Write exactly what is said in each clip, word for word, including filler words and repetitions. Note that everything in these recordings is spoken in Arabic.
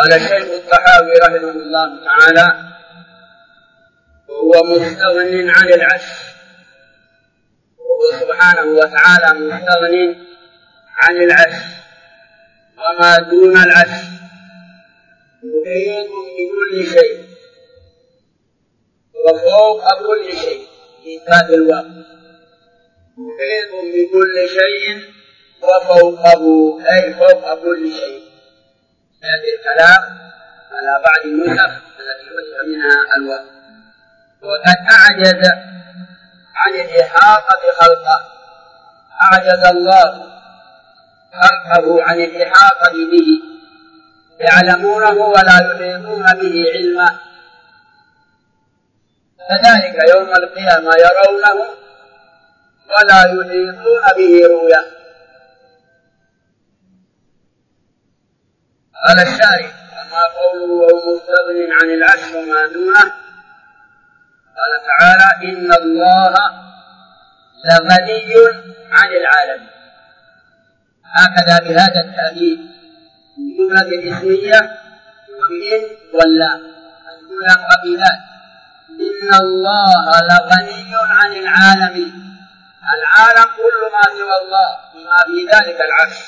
قال الشيخ الطحاوي رحمه الله تعالى: وهو مستغن عن العرش، وهو سبحانه وتعالى مستغن عن العرش وما دون العرش، محيط بكل شيء وفوق كل شيء في ذات الوقت، محيط بكل شيء وفوقه أي فوق كل شيء. هذا الكلام على بعض النسخ التي وجد منها الوقت. وقد أعجز عن الإحاطة بخلقه، أعجز الله خلقه عن الإحاطة به، يعلمونه ولا يحيطون به علما. كذلك يوم القيامة يرونه ولا يحيطون به رؤيا. قال الشارح: أما قوله وهو مستغن عن العرش وما دونه، قال تعالى: إن الله لغني عن العالم. هكذا بهذا التأكيد من جملة الاسمية ومن ولا الجملة قبيلات. إن الله لغني عن العالم، العالم كل ما سوى الله بما في ذلك العرش.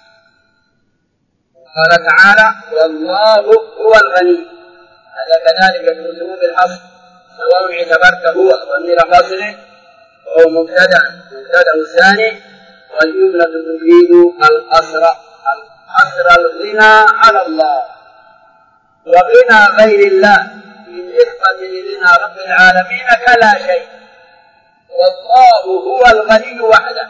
قال تعالى: والله هو الغني. هذا كذلك يكون بالحصر، سواء اعتبرت هو ضمير فاصل وهو مبتدا مبتدا الثاني، والجملة تفيد القصر، القصر الغنى على الله وغنى غير الله بالنسبة لغنى رب العالمين كلا شيء. والله هو الغني وحده،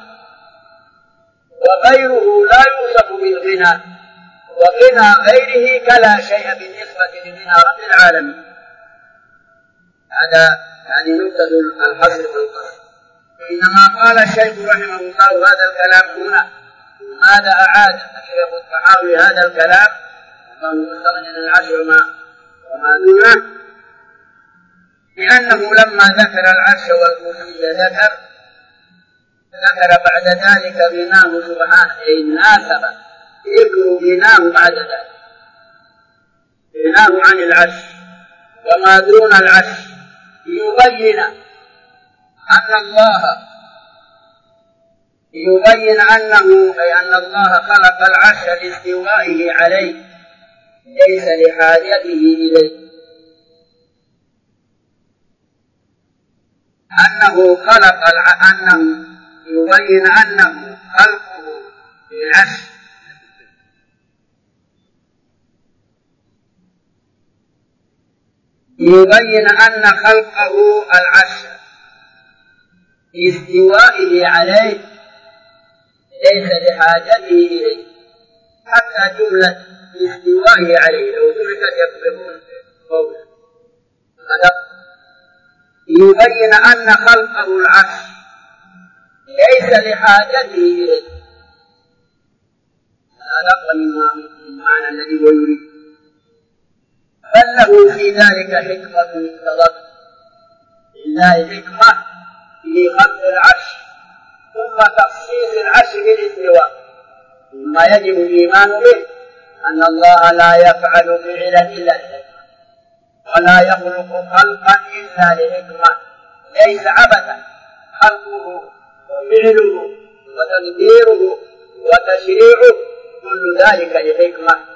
وغيره لا يوصف بالغنى، وغنى غيره كلا شيء بالنسبة لغنى رب العالمين. هذا يعني نقطة الحصر والقصر. إنما قال الشيخ رحمه الله هذا الكلام هنا، ماذا أعاد الشيخ الطحاوي هذا الكلام وهو مستغن عن العرش وما دونه؟ لأنه لما ذكر العرش والكرسي ذكر ذكر بعد ذلك غناه سبحانه، أي ناسب ذكر غناه بعد ذلك، غناه عن العرش وما دون العرش، يبين أن الله يبين أنه أي أن الله خلق العرش لاستوائه عليه ليس لحاجته إليه، أنه خلق أنه يبين أنه خلقه للعرش يبين أن خلقه العرش لاستوائه عليه ليس لحاجته إليه. حتى جملة لاستوائه عليه لو تركت يكتبون قولا، يبين أن خلقه العرش ليس لحاجته إليه. هذا من المعنى الذي هو يريد، بل له في ذلك حكمة اقتضت. لله حكمة في خلق العرش ثم تخصيص العرش بالاستواء. ثم يجب الإيمان به أن الله لا يفعل فعلا إلا لحكمة، ولا يخلق خلقا إلا لحكمة، ليس عبثا خلقه وفعله وتدبيره وتشريعه، كل ذلك لحكمة.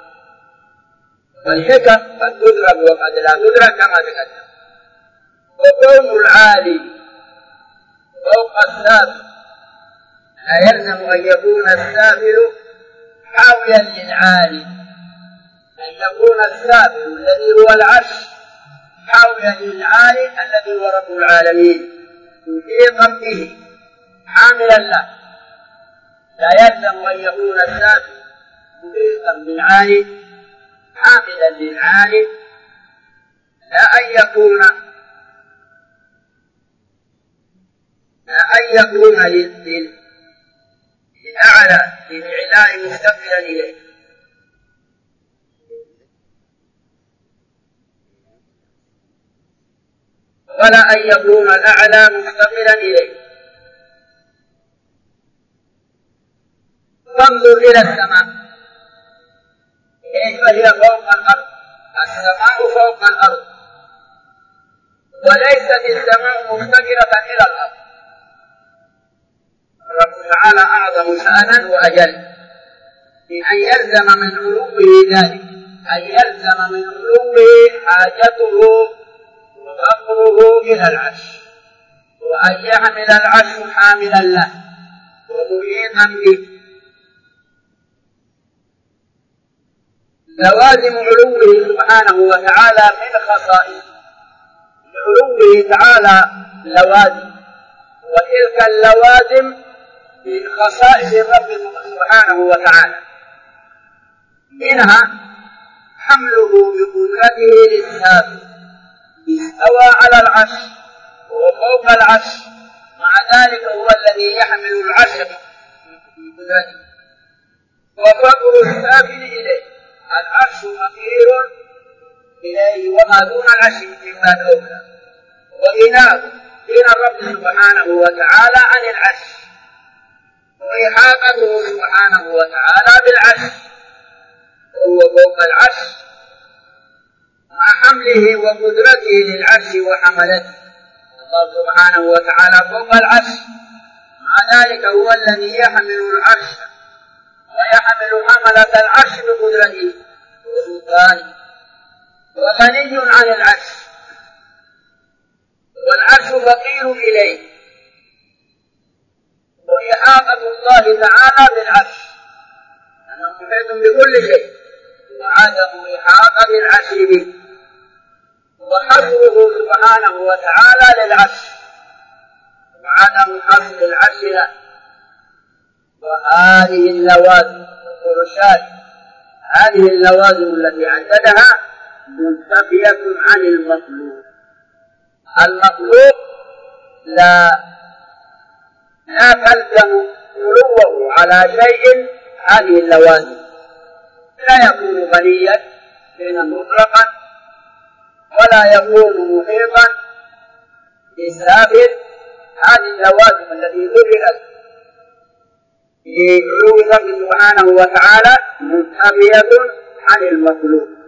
والحكم قد تدرك وقد لا تدرك كما تقدم. وكون العالي فوق السافل لا يلزم أن يكون السافل حاويا للعالي، أن يكون السافل الذي هو العرش حاويا للعالي الذي هو رب العالمين محيطا به حاملا له. لا يلزم أن يكون السافل محيطا بالعالي حاملا للعالي، لا أن يكون لا أن يكون للأعلى للعلاء مستقبلا إليه. ولا أن يكون الأعلى مستقبلا إليه. فانظر إلى السماء كيف هي فوق الأرض، السماء فوق الأرض، وليست السماء مفتقرة إلى الأرض. رب تعالى أعظم شأنا وأجل من أن يلزم من علوه ذلك، أن يلزم من علوه حاجته وفقره إلى العرش، وأن يحمل العرش حاملا له ومحيطا به. لوازم علوه سبحانه وتعالى من خصائصه، لعلوه تعالى لوازم، وتلك اللوازم من خصائص الرب سبحانه وتعالى، منها حمله بقدرته للسابق، استوى على العرش وفوق العرش، مع ذلك هو الذي يحمل العرش بقدرته، وفقر السافل إليه. العرش فقير إليه وما دون العرش مما أولى، وغناه غنى الرب سبحانه وتعالى عن العرش، وإحاطته سبحانه وتعالى بالعرش، وهو فوق العرش مع حمله وقدرته للعرش وحملته. الله سبحانه وتعالى فوق العرش، مع ذلك هو الذي يحمل العرش ويحمل حملة العرش بقدرته وسلطانه، وغني عن العرش، والعرش فقير إليه. وإحاطة الله تعالى بالعرش أنه محيط بكل شيء، وعدم إحاطة العرش به، وحصره سبحانه وتعالى للعرش، وعدم حصر العرش له. وهذه اللوازم والفرشات، هذه اللوازم التي عددها منتفية عن المخلوق. المخلوق لا لا تلزم علوه على شيء هذه اللوازم، لا يكون غنيا حينا مطلقا، ولا يكون محيطا بسافل. هذه اللوازم التي ذكرت في علو الله سبحانه وتعالى منتفية عن المخلوق.